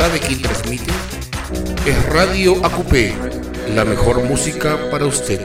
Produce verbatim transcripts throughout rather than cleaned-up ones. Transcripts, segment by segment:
sabe quién transmite? Es Radio A Q P, la mejor música para usted.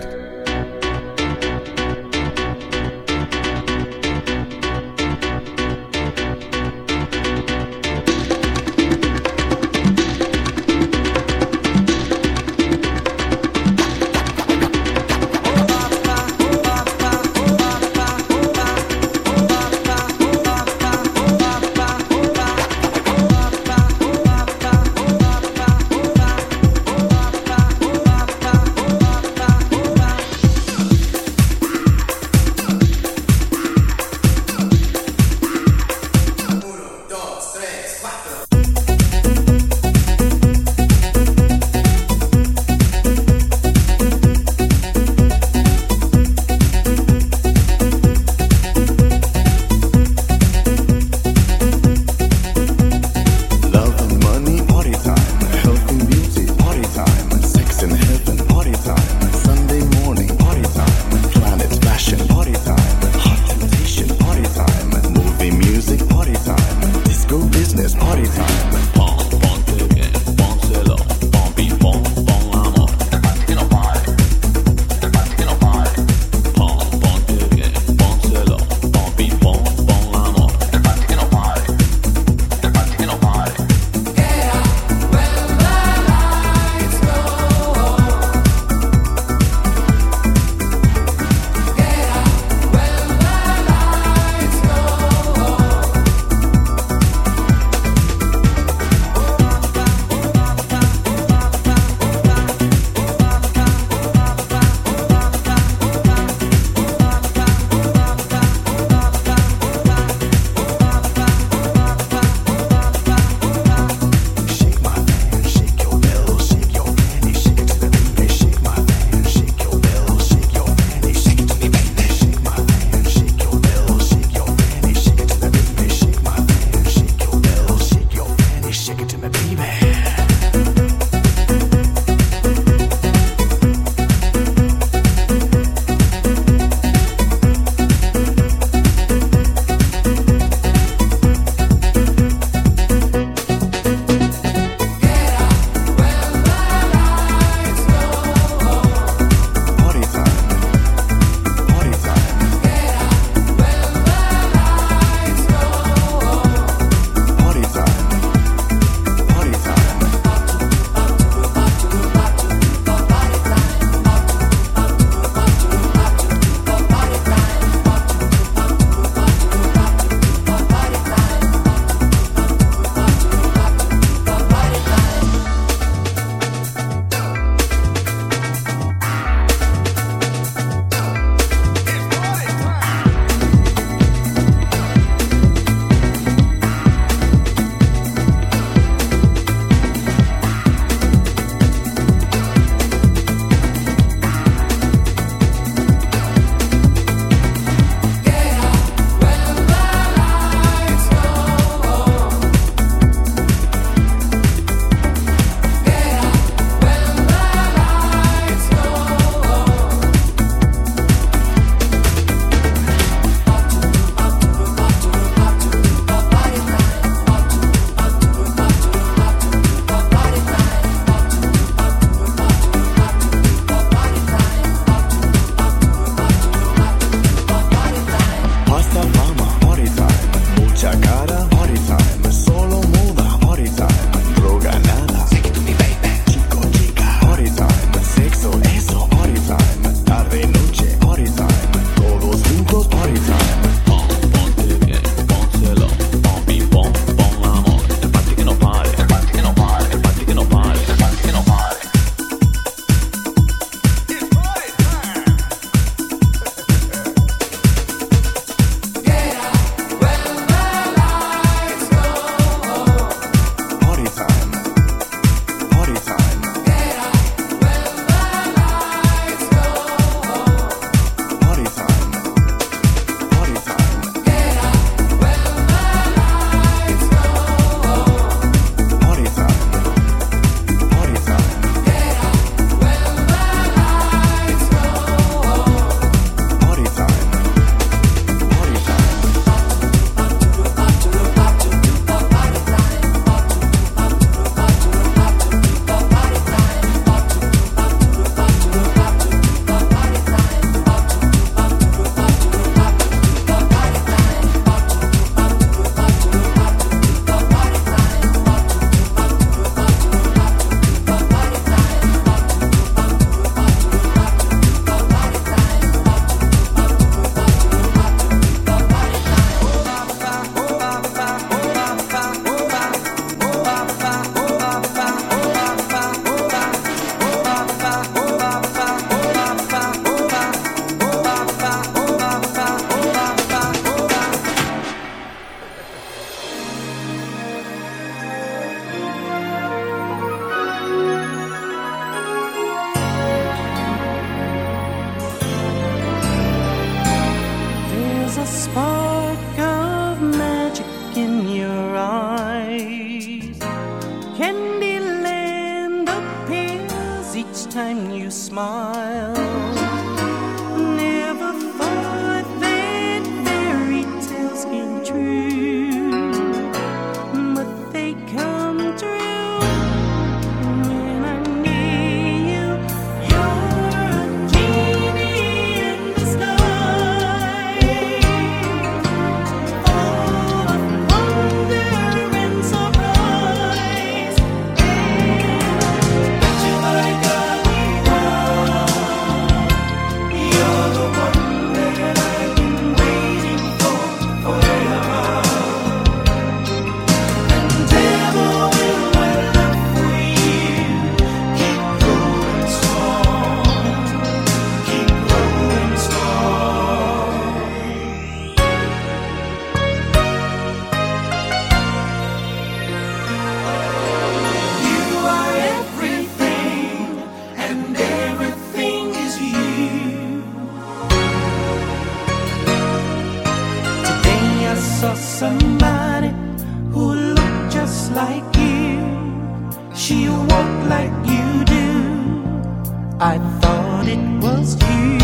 spark of magic in your eyes. Candyland appears each time you smile. Never thought that fairy tales came true, but they come true when I'm near you. You're a genie in disguise, full of wonder and surprise. And bet you like a you're the one that I've been waiting for forever. And ever will my love for you keep growing strong, keep growing strong. You are everything, and everything is you. Today I saw somebody who looked just like you. She walked like you do. I thought it was you.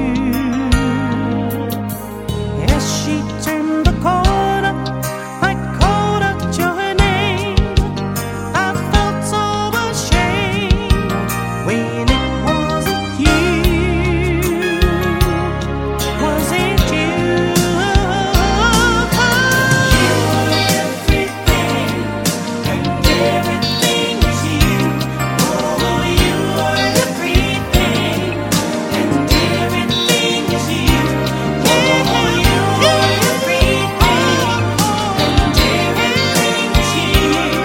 As she turned the corner, I called out your name. I felt so ashamed when it wasn't you. Was it you? You are everything, and everything is you. Oh, you are everything, and everything is you. Oh, you are everything, and everything is you.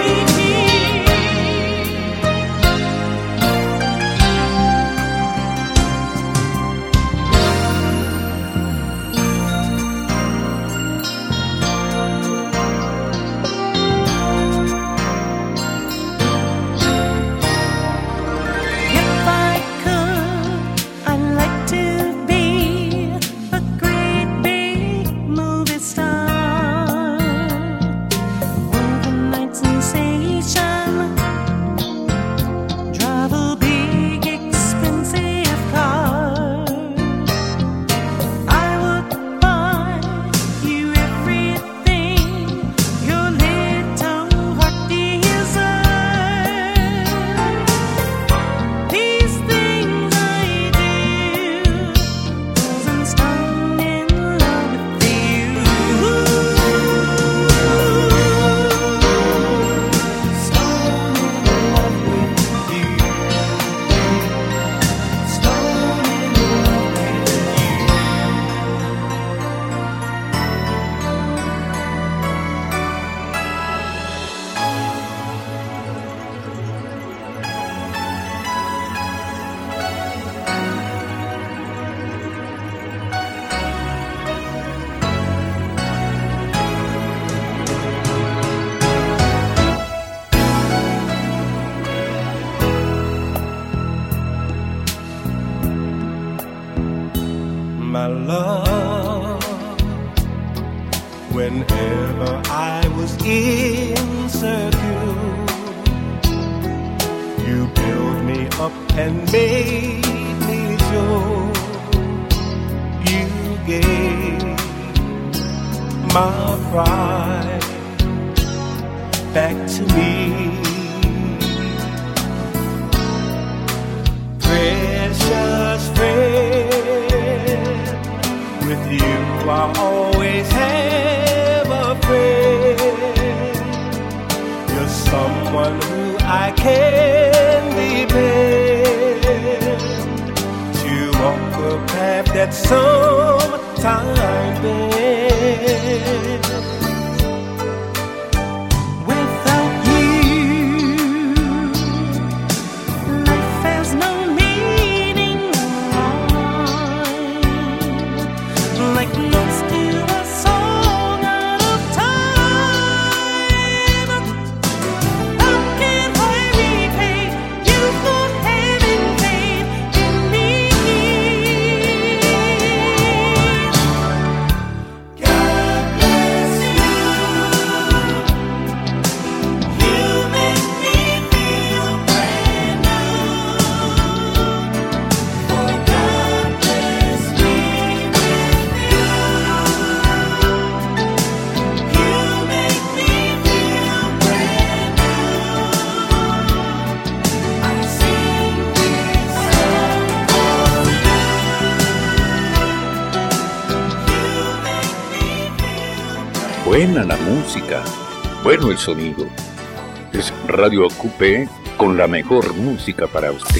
If I could, I'd like to be a great big movie star, overnight sensation, drive a big expensive car. I would buy you everything your little heart desires. These things I do 'cause I'm stunned in love with you. Stunned in love with you. Stunned in love with you. My love, whenever I was insecure, you built me up and made me sure. You gave my pride back to me. Precious friend, with you I always have a friend. You're someone who I can depend to walk a path that sometimes bends. Without you, life has no meaning. Like notes to a song out of time. How can I repay you for having faith in me? Buena la música, bueno el sonido. Es Radio Acupé con la mejor música para usted.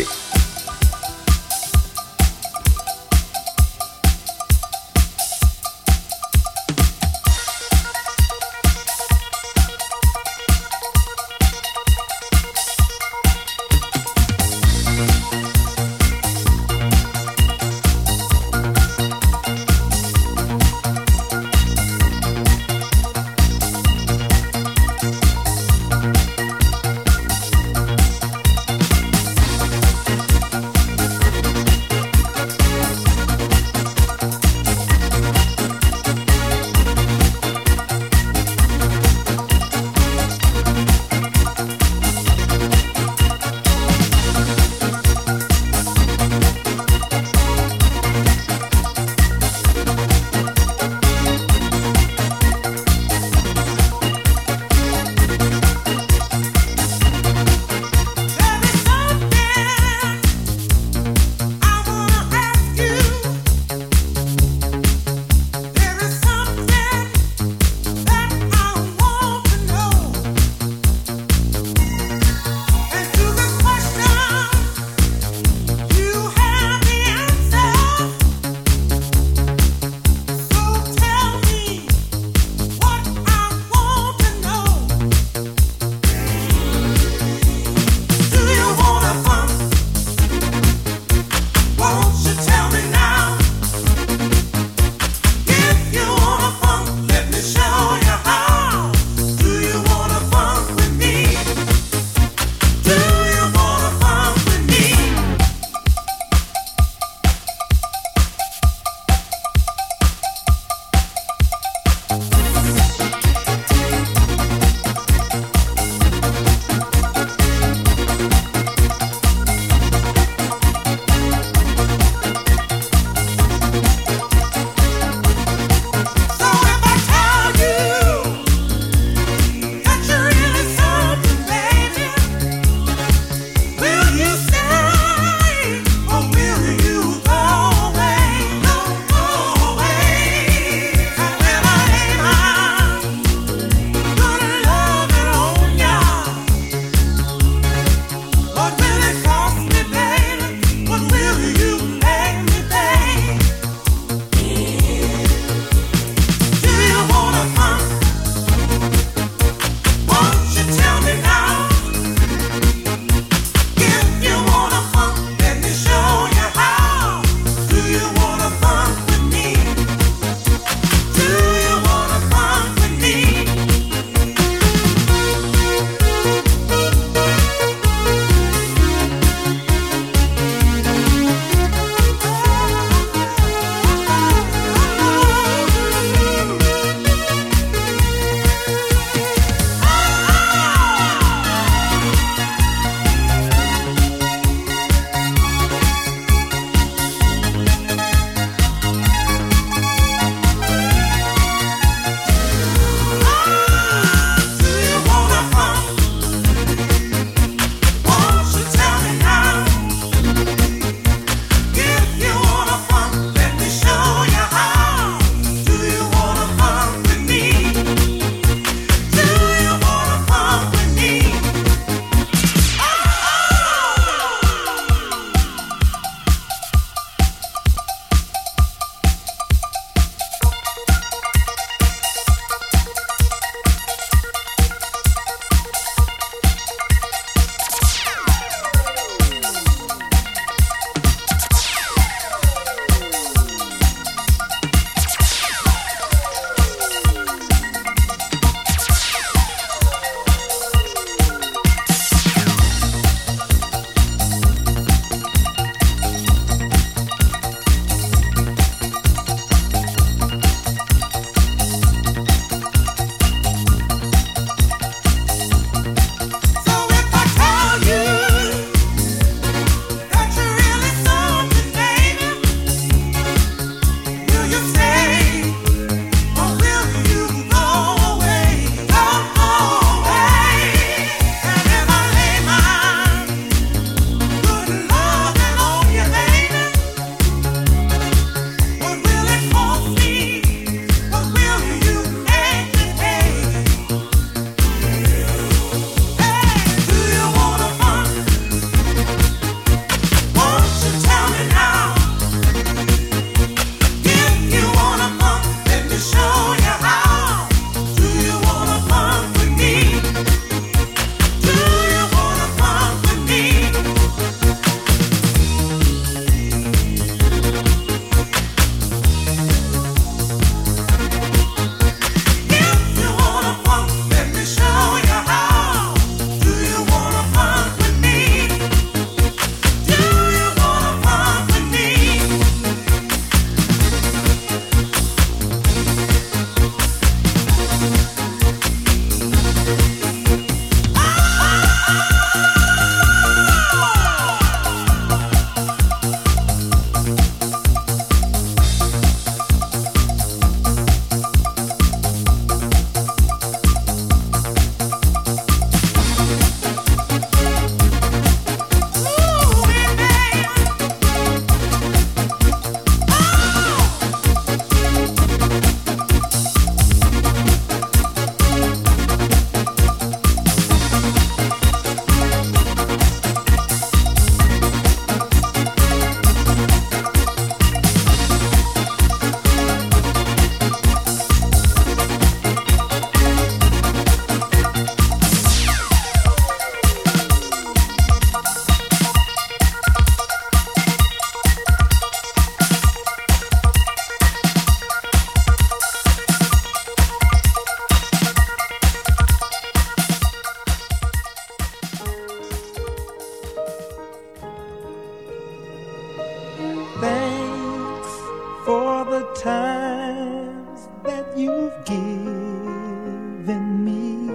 for the times that you've given me.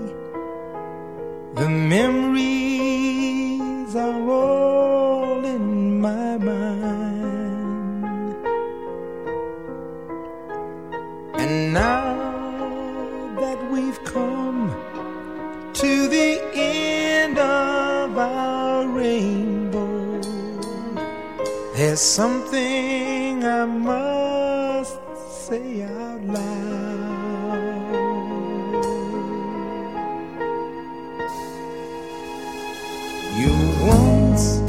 The memories are all in my mind. And now that we've come to the end of our rainbow, there's something I must say out loud. You once,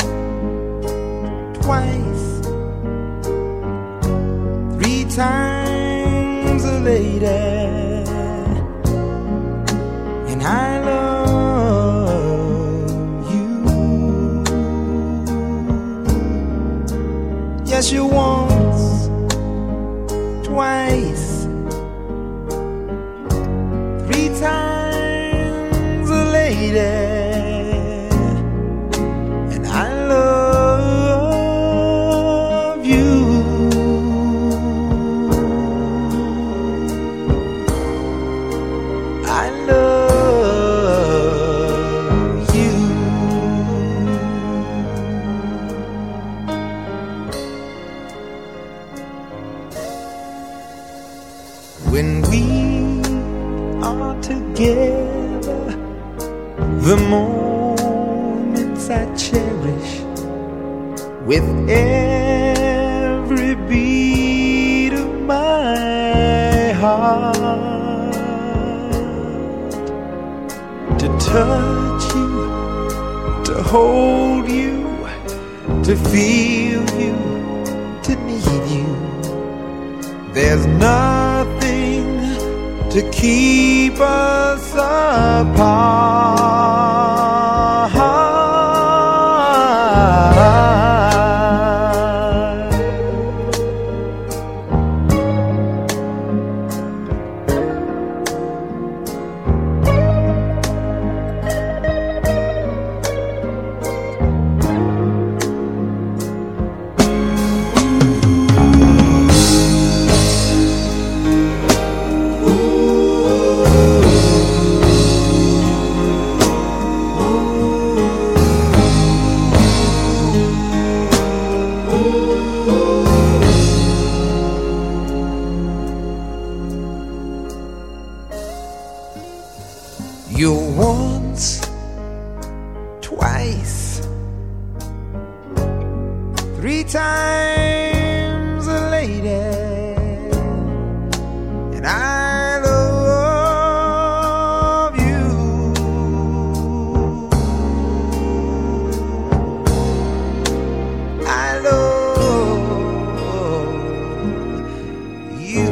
twice, three times a lady, and I love you. Yes, you once, twice, three times a lady, and I love you. I love you. When we are together, the moments I cherish with every beat of my heart. To touch you, to hold you, to feel you, to need you. There's nothing to keep us apart. You once, twice, three times a lady, and I love you. I love you.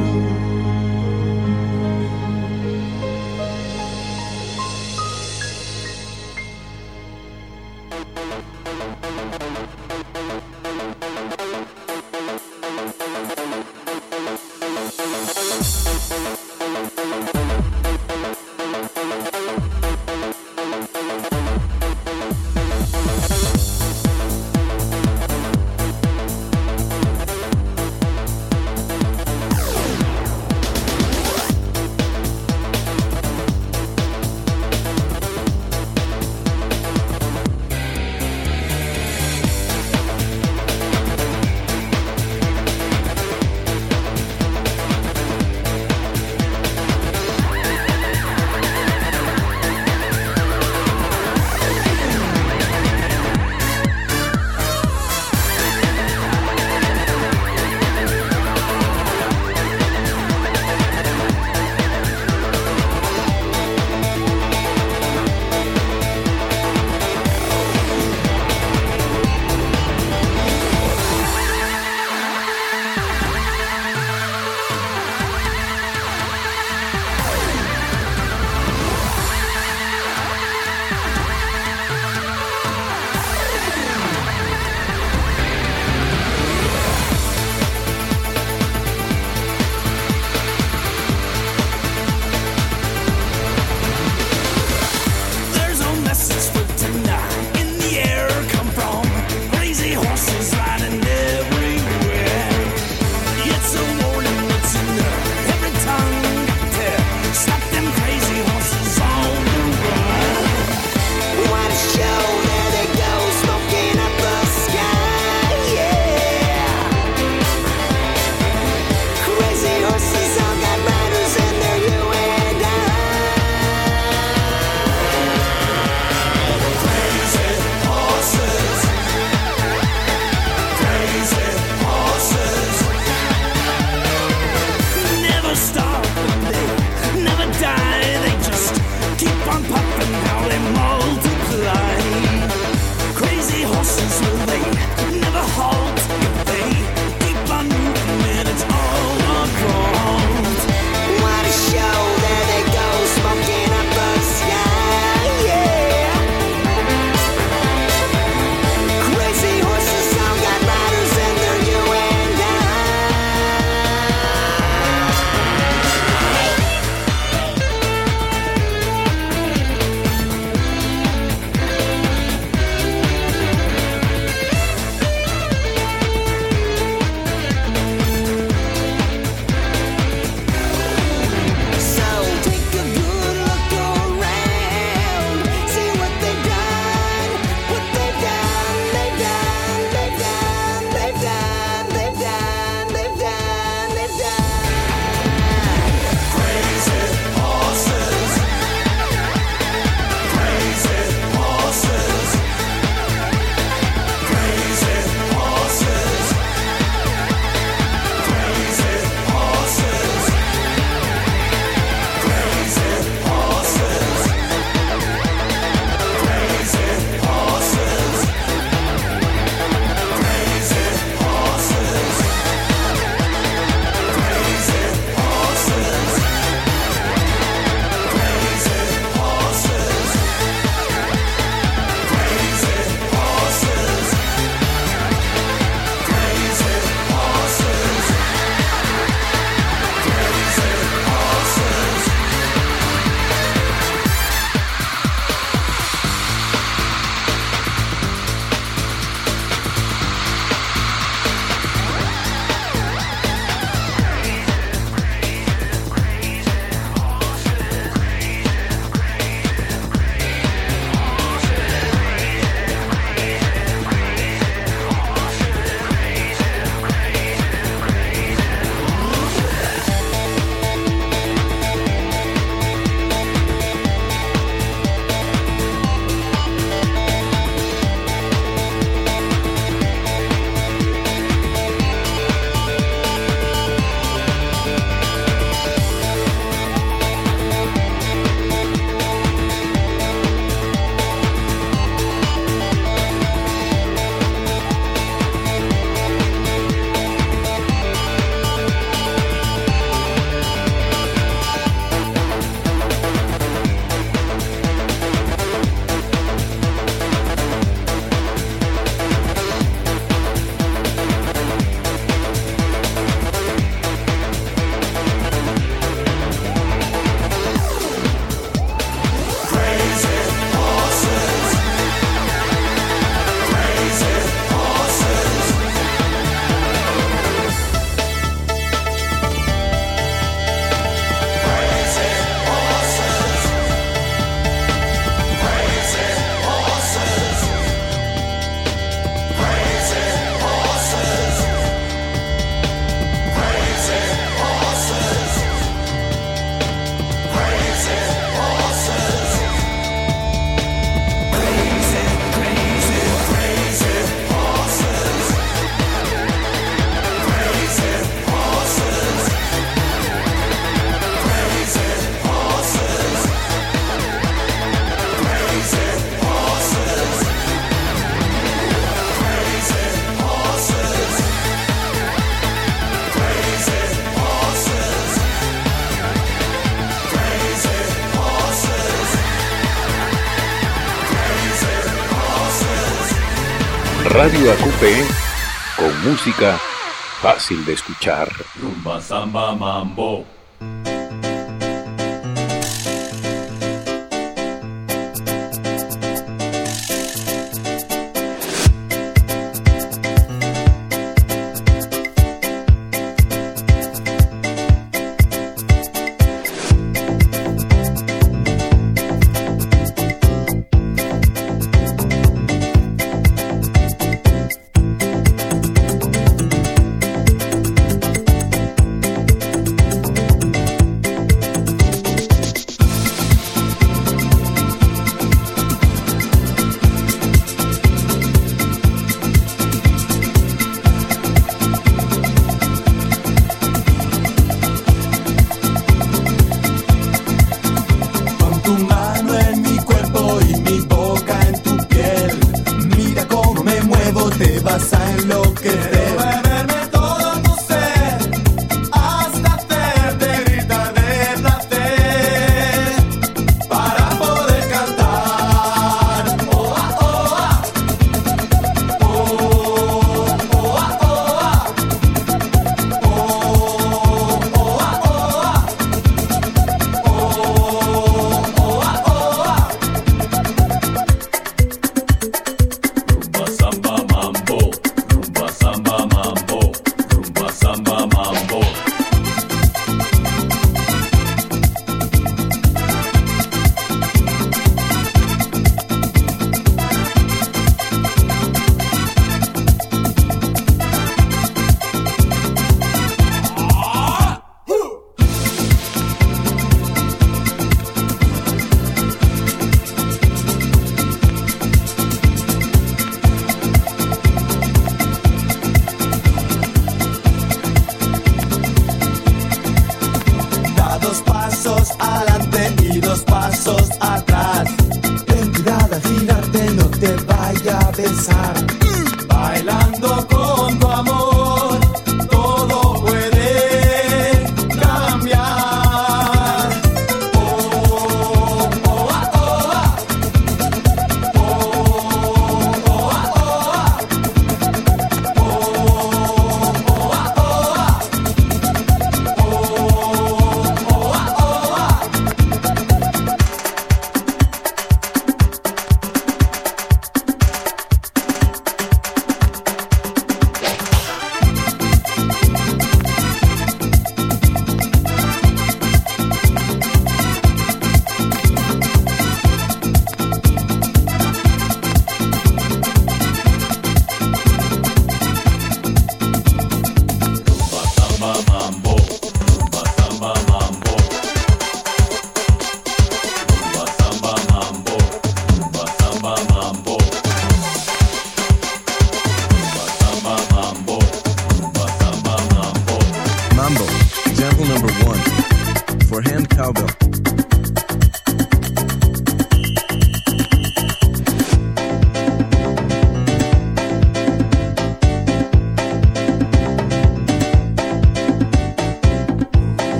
Radio Acupé con música fácil de escuchar. Rumba, samba, mambo.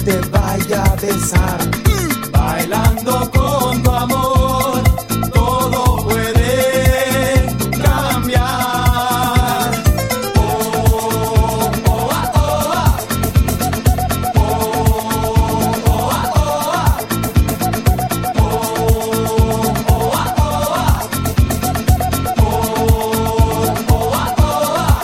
te vaya a besar. Bailando con tu amor, todo puede cambiar. Oh, oh, ah, oh, ah. Oh, oh, ah, oh, ah. Oh, oh, ah, oh, ah. Oh, oh, ah, oh, ah.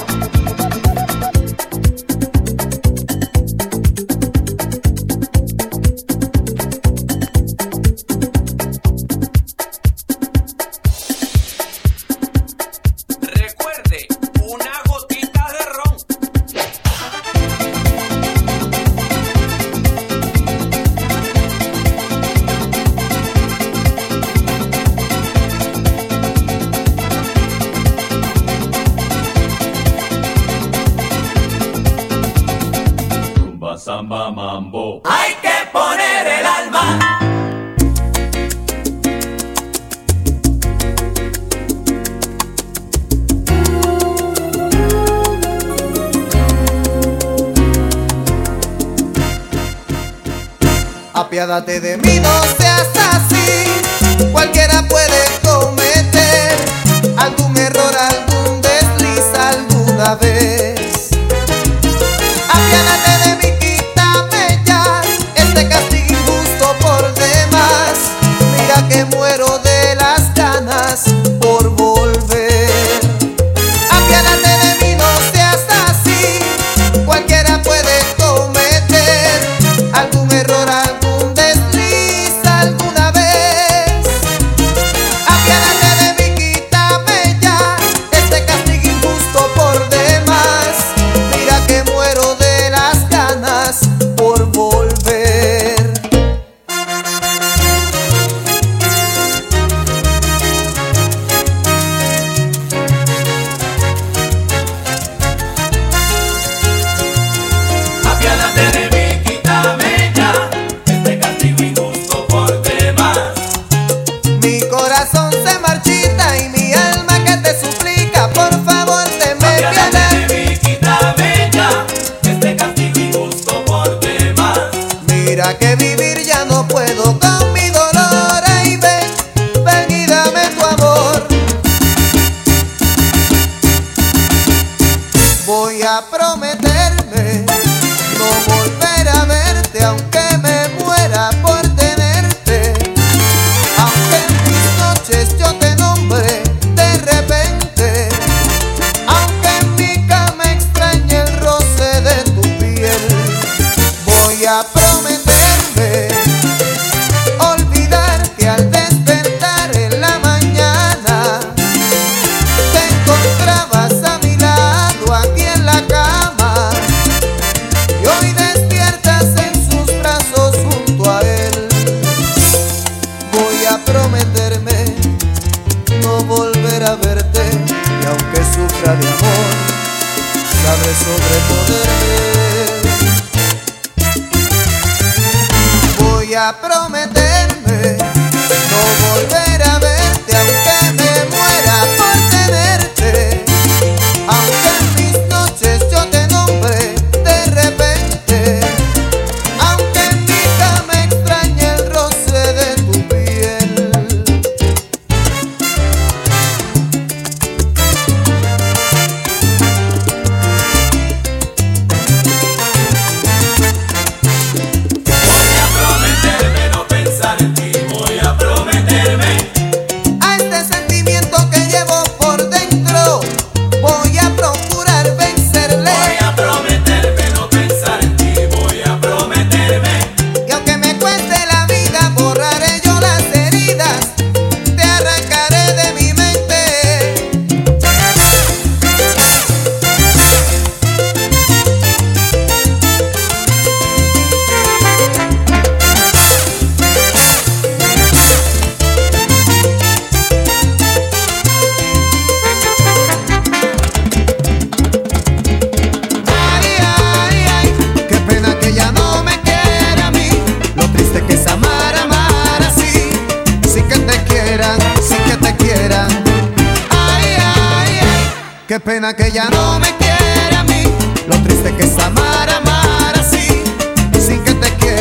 Recuerde, una gotita de ron. Rumba, samba, mambo. Hay que poner el alma. Apiádate de mí, no seas así. Cualquiera puede cometer algún error, algún desliz alguna vez. Apiádate de mí, quítame ya este castigo injusto por demás. Mira que muero de las ganas por volver. Apiádate de mí, no seas así. Cualquiera puede cometer algún error, algún desliz alguna vez. Apiádate de mí, quítame ya este castigo injusto por demás. Mira que muero de las ganas por volver. Apiádate de mí, quítame ya este castigo injusto por demás. Mi corazón se marchita y mi alma que te suplica, por favor, tenme Apiádate piedad. de mí, quítame ya este castigo injusto por demás. Mira que vivir ya no puedo con mi dolor. Ay, ven, ven y dame tu amor. Voy a prometerme no volver a verte, aunque me muera por tenerte. Aunque en mis noches yo te nombre de repente. Aunque en mi cama extrañe el roce de tu piel. Voy a prometerme olvidar que al despertar en la mañana te encontrabas a mi lado aquí en la cama. Y hoy despiertas en sus brazos junto a él. Voy a prometerme no volver a verte. Y aunque sufra de amor, sabré sobreponerme. Voy a prometerme no volver a verte, aunque me muera por tenerte. Aunque en mis noches yo te nombre de repente. Aunque en mi cama extrañe el roce de tu piel. Voy a prometerme no pensar en ti. Voy a prometerme A este sentimiento que llevo por dentro voy a procurar vencerle. Voy a prometerme no pensar en ti. Voy a prometerme Y aunque me cueste la vida, borraré yo las heridas, te arrancaré de mi mente. Ay, ay, ay, qué pena que ya no me quiera a mí. Lo triste que es amar, amar así, sin que te quieran, sin que te quieran. Ay, ay, ay, qué pena que ya no me quiera a mí. Lo triste que es amar, amar así, sin que te quieran.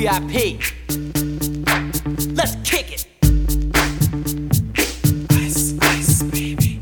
V I P. Let's kick it. Ice, ice, baby.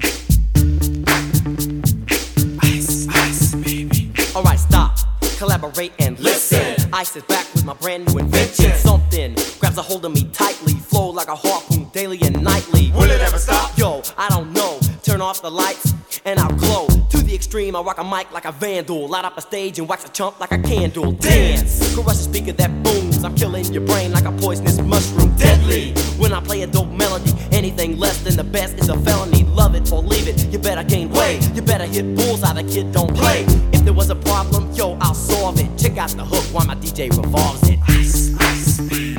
Ice, ice, baby. Alright, stop, collaborate and listen. Ice is back with my brand new invention. Something grabs a hold of me tightly, flow like a harpoon daily and nightly. Will it ever stop? Yo, I don't know. Turn off the lights and I'll glow. To the extreme, I rock a mic like a vandal. Light up a stage and wax a chump like a candle. Dance, crush a speaker that booms. I'm killing your brain like a poisonous mushroom. Deadly, when I play a dope melody. Anything less than the best is a felony. Love it or leave it, you better gain weight. You better hit bullseye, the kid don't play. If there was a problem, yo, I'll solve it. Check out the hook while my D J revolves it. Ice, ice, baby.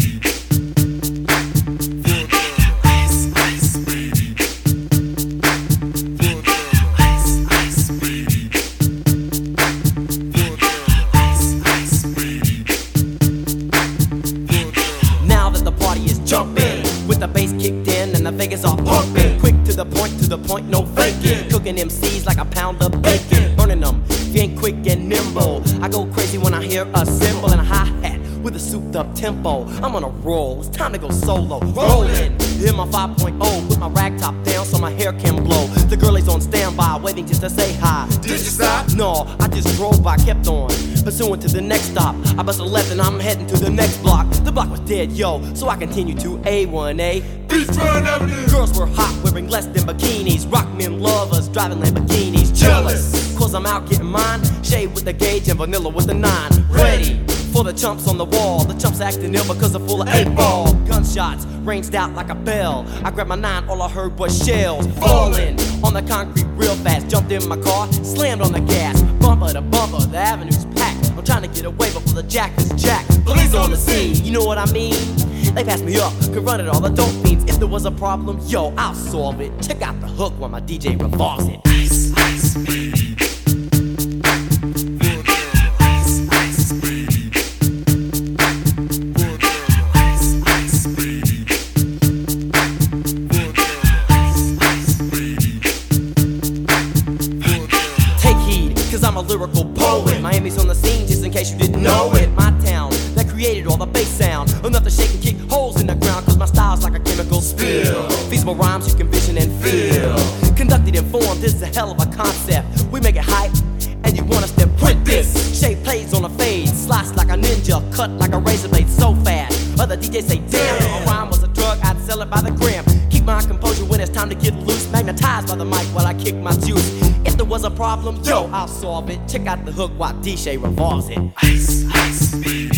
Vegas all pumping, quick to the point, to the point, no faking. Cooking M Cs like a pound of bacon, burning them if you ain't quick and nimble. I go crazy when I hear a cymbal and a hi-hat with a souped up tempo. I'm on a roll, it's time to go solo. Rolling, hit my five point oh, put my rag top down so my hair can blow. The girlie's on standby, waiting just to say hi. Did you stop? No, I just drove by, kept on pursuing to the next stop. I bust a left and I'm heading to the next block. The block was dead, yo, so I continued to A one A. Beachfront Avenue. Girls were hot, wearing less than bikinis. Rock men lovers, driving Lamborghinis. Jealous, cause I'm out getting mine. Shade with the gauge and vanilla with the nine. Ready for the chumps on the wall. The chumps acting ill because they're full of eight ball. Gunshots ranged out like a bell. I grabbed my nine, all I heard was shells falling on the concrete real fast. Jumped in my car, slammed on the gas. Bumper to bumper, the avenue's packed. I'm trying to get away before the jack is jacked. Police on the scene, you know what I mean? They passed me up, could run it all the dope fiends. If there was a problem, yo, I'll solve it. Check out the hook while my D J revolves it. Ice, ice, baby. Ice, ice, baby. Ice, ice, baby. Ice, ice, baby. Take heed, cause I'm a lyrical poet. Miami's on the scene, just in case you didn't know it. My town, that created all the bass sound. Enough to shake and kick holes in the ground, cause my style's like a chemical spill. Feasible rhymes you can vision and feel. Conducted in form, this is a hell of a concept. We make it hype, and you want us to print this. Shape plays on a fade, slice like a ninja, cut like a razor blade so fast. Other D Js say, damn, if a rhyme was a drug, I'd sell it by the gram. Keep my composure when it's time to get loose. Magnetized by the mic while I kick my juice. If there was a problem, yo, I'll solve it. Check out the hook while D J revolves it. Ice, ice, baby.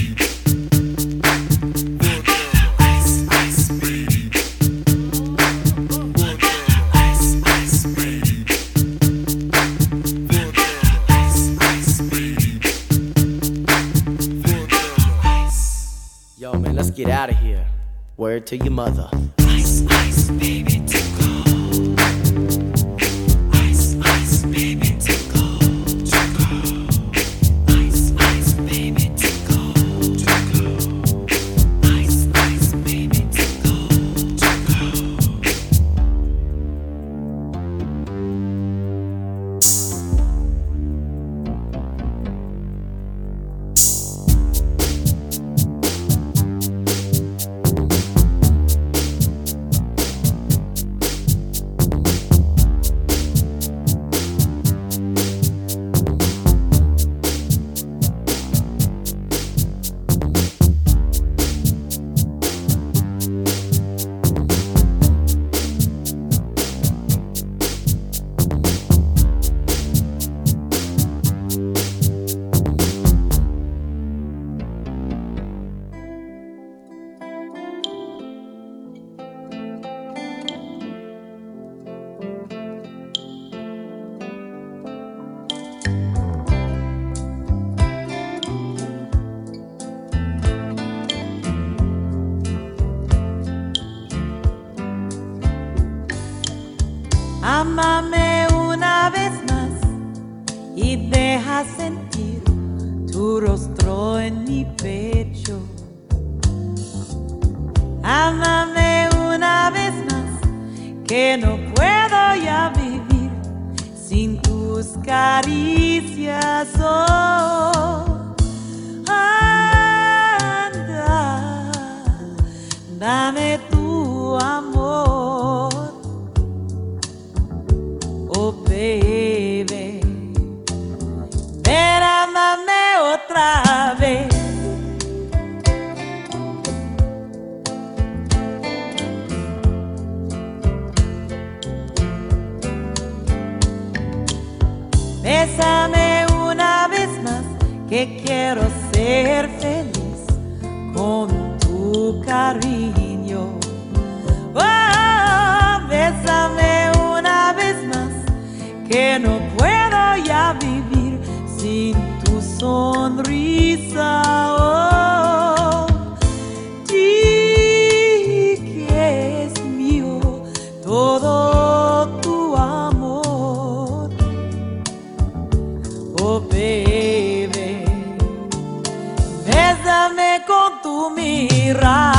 Yo, man, let's get out of here. Word to your mother. Ice, ice, baby, to go. Ice, ice, baby, to go. To go. Ice, ice, baby, to go. To go. Ice, ice, baby, to go. To go. Ámame una vez más y deja sentir tu rostro en mi pecho. Ámame una vez más, que no puedo ya vivir sin tus caricias. Oh, anda. Oh baby, ven, ámame otra vez. Bésame una vez más, que quiero ser feliz con tu cariño. Oh, bésame una vez más, que no puedo ya vivir sin tu sonrisa. Oh, di que es mío todo tu amor. Oh baby, bésame con tu mirar.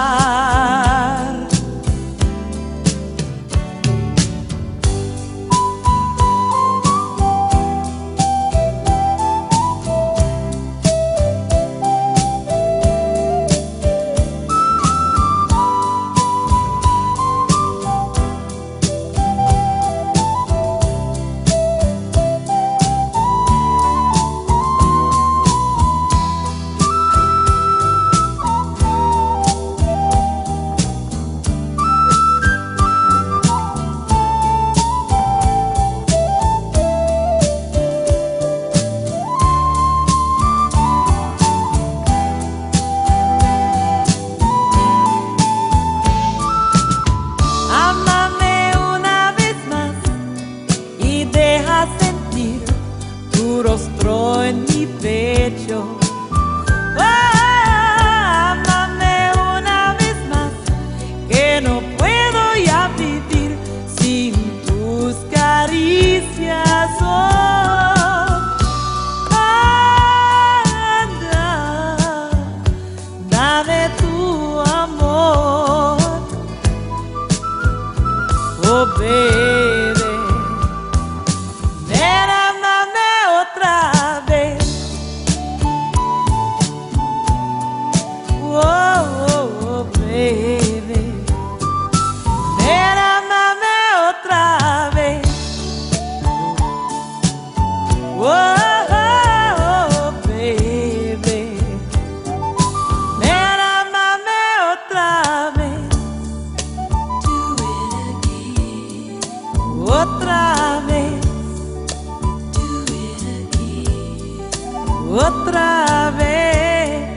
Otra vez,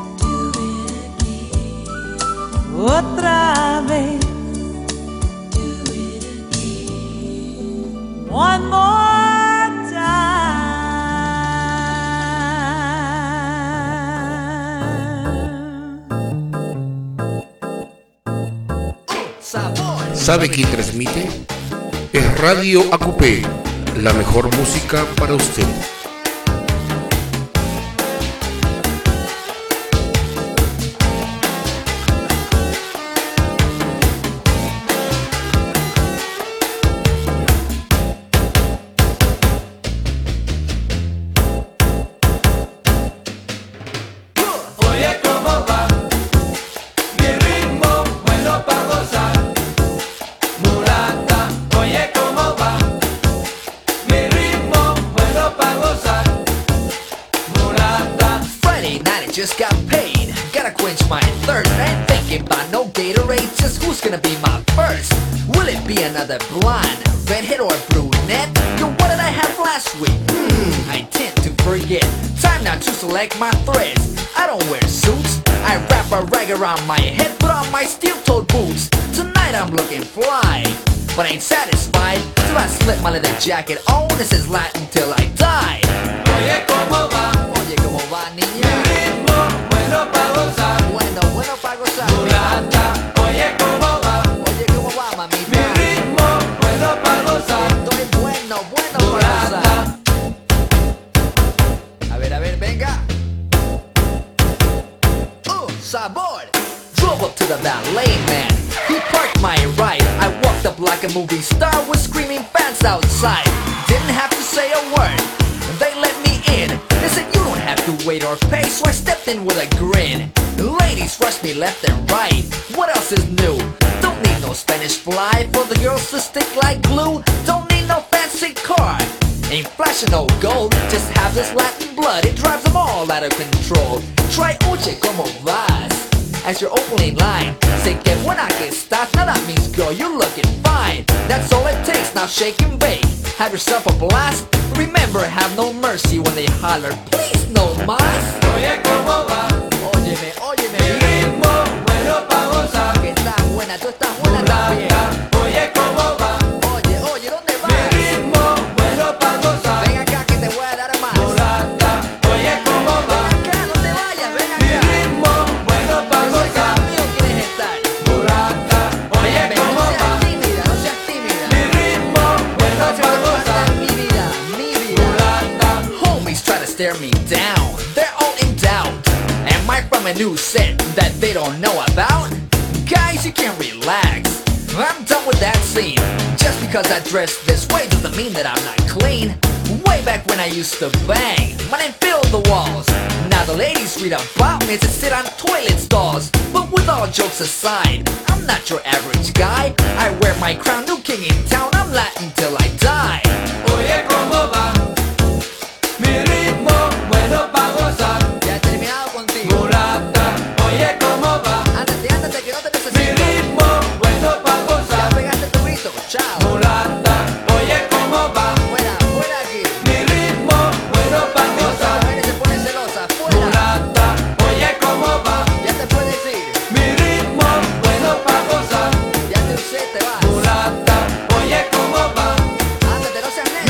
otra vez, one more time. ¿Sabe quién transmite? Es Radio A Q P, la mejor música para usted. My threads, I don't wear suits. I wrap a rag around my head, put on my steel-toed boots. Tonight I'm looking fly, but ain't satisfied till I slip my leather jacket on. This is Latin till I die. Oye, ¿cómo va? Oye, ¿cómo va, niña? Mi ritmo, bueno pa' gozar. Bueno, bueno pa' gozar. Mulata, oye, ¿cómo va? Oye, ¿cómo va, mamita? Mi ritmo, bueno pa' gozar. Estoy bueno, bueno pa' gozar. A ver, a ver, venga. Sabor. Drove up to the valet man. He parked my ride. I walked up like a movie star with screaming fans outside. Didn't have to say a word. They let me in. They said you don't have to wait or pay, so I stepped in with a grin. Ladies rushed me left and right. What else is new? Don't need no Spanish fly for the girls to stick like glue. Don't need no Ain't flashing no gold, just have this Latin blood, it drives them all out of control. Try oye como vas, as your opening line. Say que buena que estás, now that means girl you're looking fine. That's all it takes, now shake and bake. Have yourself a blast, remember have no mercy when they holler, please no más. Oye, ¿cómo va? Óyeme, óyeme, Mi ritmo bueno pa' gozar. que estás buena, tú estás buena también. Mulaca, oye, ¿cómo va? Oye, oye, ¿dónde vas? Mi ritmo bueno pa' gozar. Ven acá que te voy a dar más. Mulaca, oye, ¿cómo va? Ven acá, no te vayas, ven Mi acá. ritmo bueno pa' Yo soy gozar. conmigo quieres estar. Mulaca, oye, Ven, ¿cómo no seas va? tímida, no seas tímida. Mi ritmo bueno No seas pa' tímida, gozar. mi vida, mi vida. Mulaca, Homies try to stare me down, they're all in doubt. Am I from a new set that they don't know about? Guys, you can relax, I'm done with that scene. Just because I dress this way doesn't mean that I'm not clean. Way back when I used to bang, when I filled the walls. Now the ladies read about me to sit on toilet stalls. But with all jokes aside, I'm not your average guy. I wear my crown, new king in town, I'm Latin till I die. oye, ¿cómo va? Mi ritmo bueno pa' gozar. Ya he terminado contigo. Mulaca, oye, ¿cómo va? Ándate, ándate, que no te Mi necesito. ritmo bueno pa' Ya gozar. pegaste tu grito, chao. Mulaca, oye, ¿cómo va? Fuera, fuera aquí. Mi ritmo bueno pa' Esa gozar. mujer se pone celosa, fuera. Mulaca, oye, ¿cómo va? Ya te puedes ir. Mi ritmo bueno pa' gozar. Ya te usé, te vas. Mulaca, oye, ¿cómo va? Ándate, no seas necio.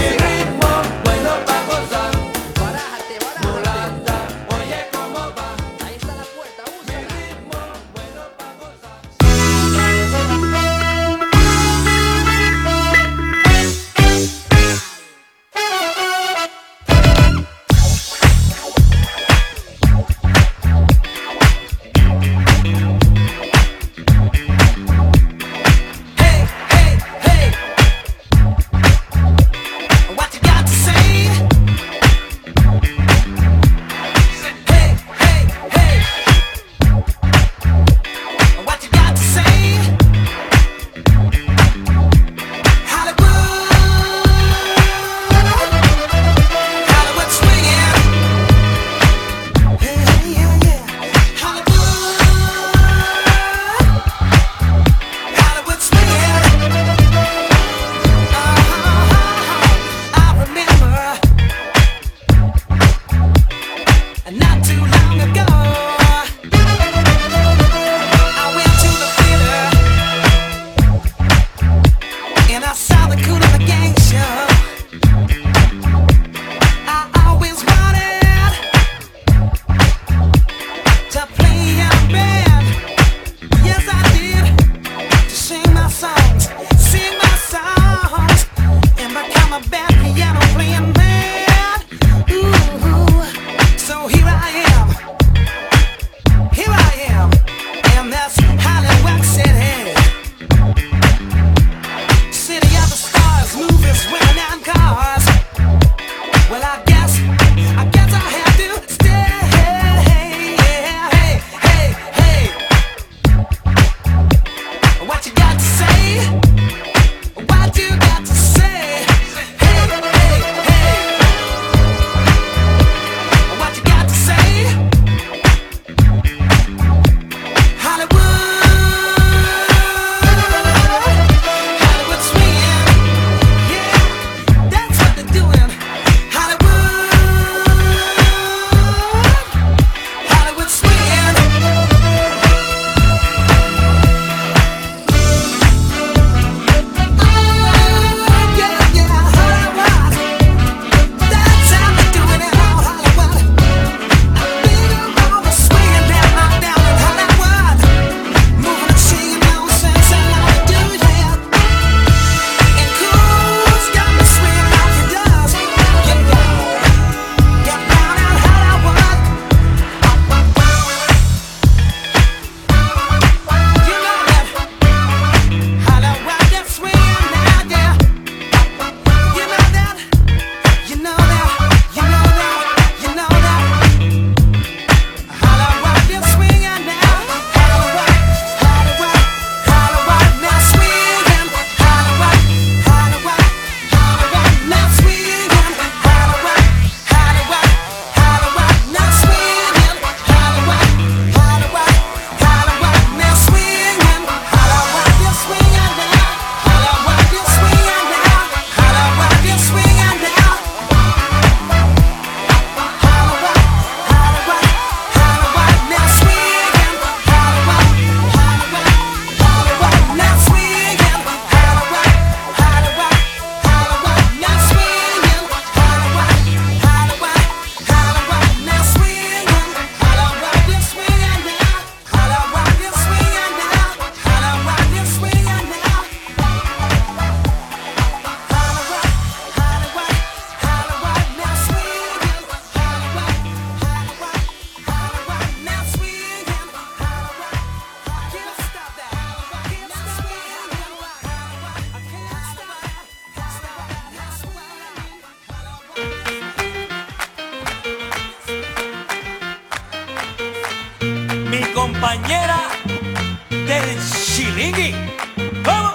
compañera del chilingui. ¡Vamos!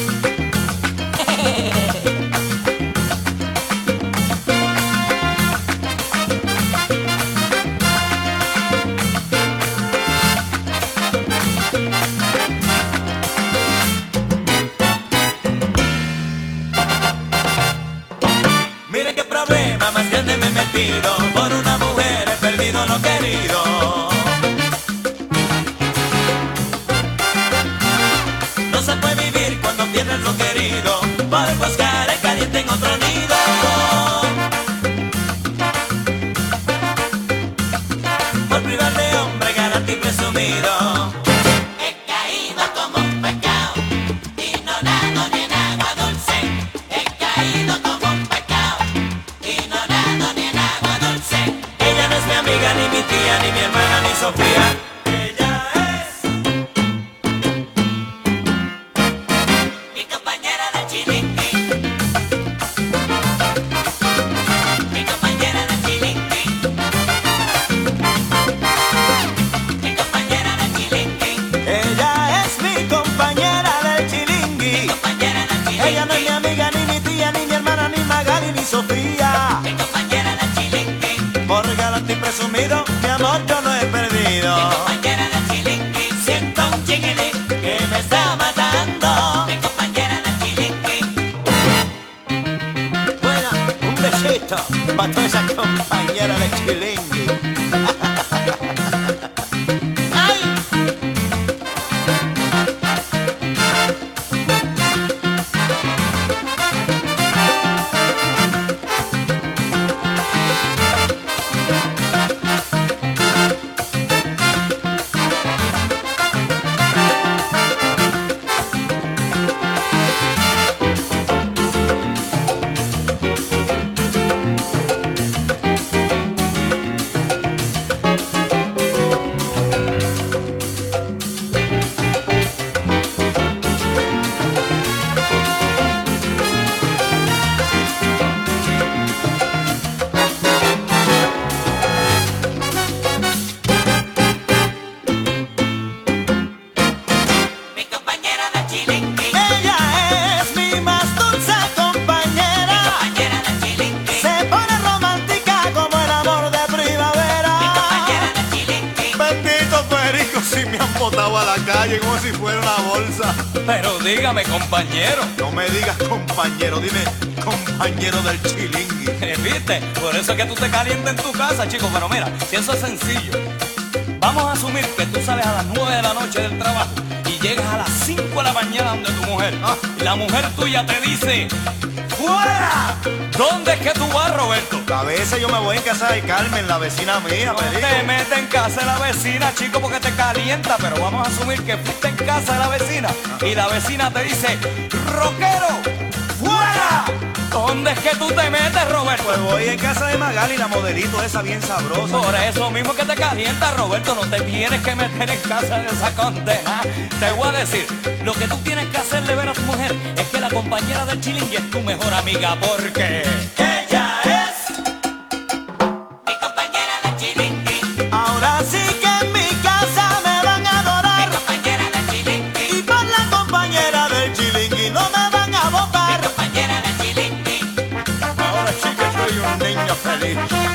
Miren qué problema más grande me he metido. Por una mujer he perdido lo querido. No se puede vivir cuando pierdes lo querido, por buscar el caliente en otro nido. Por privar de hombre garante y presumido. He caído como un pecado y no nado ni en agua dulce. He caído como un pecado y no nado ni en agua dulce. Ella no es mi amiga, ni mi tía, ni mi hermana, ni Sofía. Ella es mi compañera de chilingui. Mi compañera de chilingui. Mi compañera de chilingui. Ella es mi compañera del chilingui. Mi compañera de chilingui. Ella no es mi amiga, ni mi tía, ni mi hermana, ni Magali, ni Sofía. Mi compañera de chilingui. Por galante y presumido, mi amor yo no he perdido. Mi compañera de chilingui. Siento un chiquilín que me está matando. Mi compañera de chilingui. Bueno, un besito para toda esa compañera de chilingui. ¡Ay! Mi compañera de chilingui. Ella es mi más dulce compañera. Compañera de chilingui. Se pone romántica como el amor de primavera. Compañera de chilingui. Bendito perico, si me han botado a la calle como si fuera una bolsa. Pero dígame, compañero. No me digas compañero, dime compañero del chilingui. ¿Viste? Por eso es que tú te calientas en tu casa, chico. Pero mira, si eso es sencillo. Vamos a asumir que tú sales a las nueve de la noche del trabajo y llegas a las cinco de la mañana donde tu mujer. Ah. Y la mujer tuya te dice: ¡fuera! ¿Dónde es que tú vas, Roberto? A veces yo me voy en casa de Carmen, la vecina mía, No perico. te metes en casa de la vecina, chico, porque te calienta. Pero vamos a asumir que fuiste en casa de la vecina y la vecina te dice: ¡rockero! ¡Fuera! ¿Dónde es que tú te metes, Roberto? Pues voy en casa de Magali, la modelito esa bien sabrosa. Por eso mismo que te calienta, Roberto. No te tienes que meter en casa de esa condena. Te voy a decir, lo que tú tienes que hacerle ver a tu mujer es que la compañera del chilingui es tu mejor amiga, porque ella es Mi compañera de chilingui. Ahora sí que en mi casa me van a Mi adorar. compañera de chilingui. Y por la compañera del chilingui no me van a Mi votar. compañera de chilingui. Ahora sí que soy un niño feliz.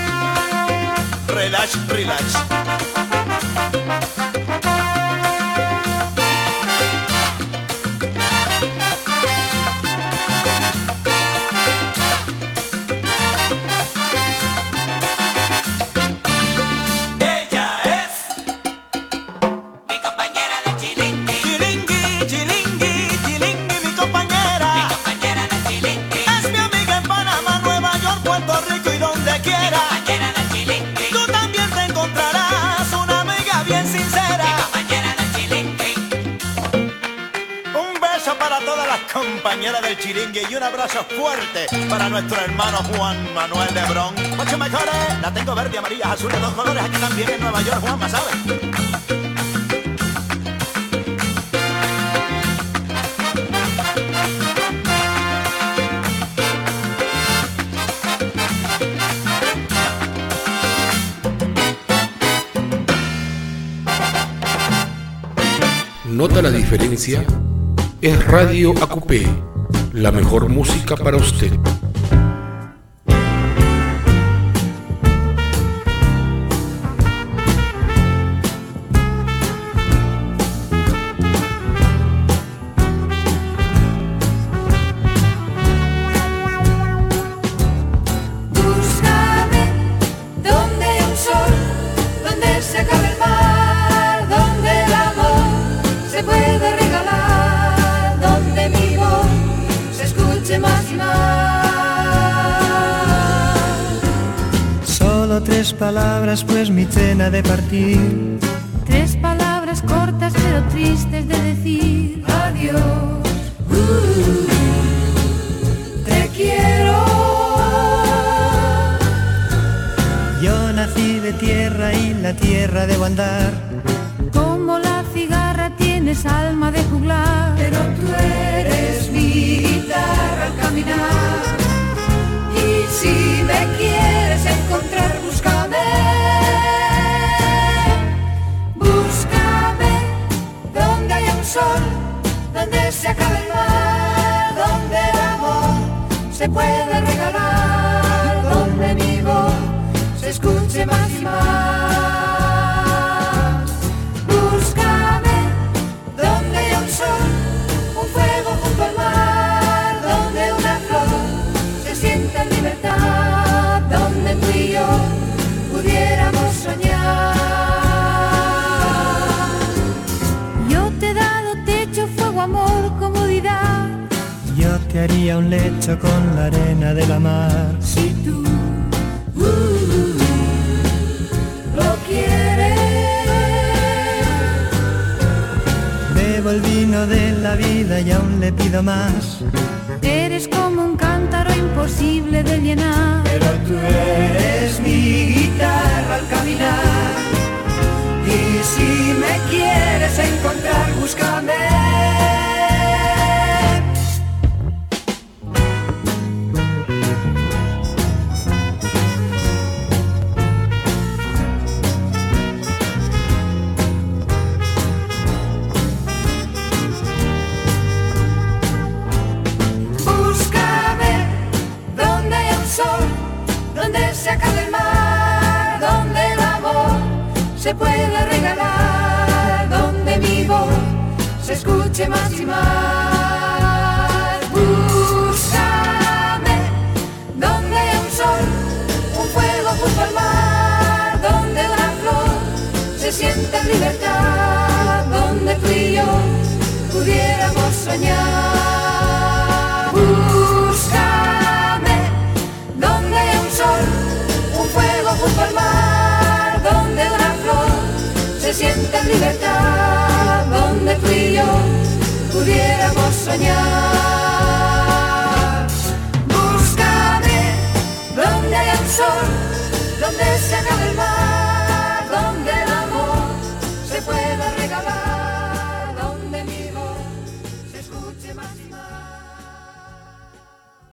Relax, relax. Ella es mi compañera de chilingui. Chilingui, chilingui, chilingui, mi compañera. Mi compañera de chilingui. Es mi amiga en Panamá, Nueva York, Puerto Rico y donde Mi quiera. compañera de chilingui. Tú también te encontrarás una amiga bien Mi sincera. compañera de chilingui. Un beso para todas las compañeras del chiringue y un abrazo fuerte para nuestro hermano Juan Manuel de Bron. Ocho mejores, la tengo verde, amarilla, azul de dos colores aquí también en Nueva York, Juanma, ¿sabes? ¿Nota la diferencia? Es Radio A Q P, la mejor música para usted. Tres palabras, pues mi cena de partir. Tres palabras cortas pero tristes de decir adiós. Uh, te quiero. Yo nací de tierra y la tierra debo andar. Como la cigarra tienes alma de juglar, pero tú eres mi guitarra al caminar. Y si me quieres encontrar, búscame, búscame donde haya un sol, donde se acabe el mar, donde el amor se puede regalar, donde mi voz se escuche más y más. Búscame donde haya un sol, un fuego junto al mar, donde una flor se sienta en libertad, donde tú y yo pudiéramos soñar. Yo te he dado techo, fuego, amor, comodidad. Yo te haría un lecho con la arena de la mar. Si tú uh, uh, lo quieres. Bebo el vino de la vida y aún le pido más. Eres como un cántaro imposible de llenar, pero tú eres mi guitarra al caminar. Y si me quieres encontrar, búscame. Se puede regalar, donde mi voz se escuche más y más. Búscame donde hay un sol, un fuego junto al mar, donde una flor se sienta en libertad, donde tú y yo pudiéramos soñar. Búscame donde hay un sol, un fuego junto al mar, donde una se sienta en libertad, donde tú y yo pudiéramos soñar. Búscame donde haya un sol, donde se acabe el mar.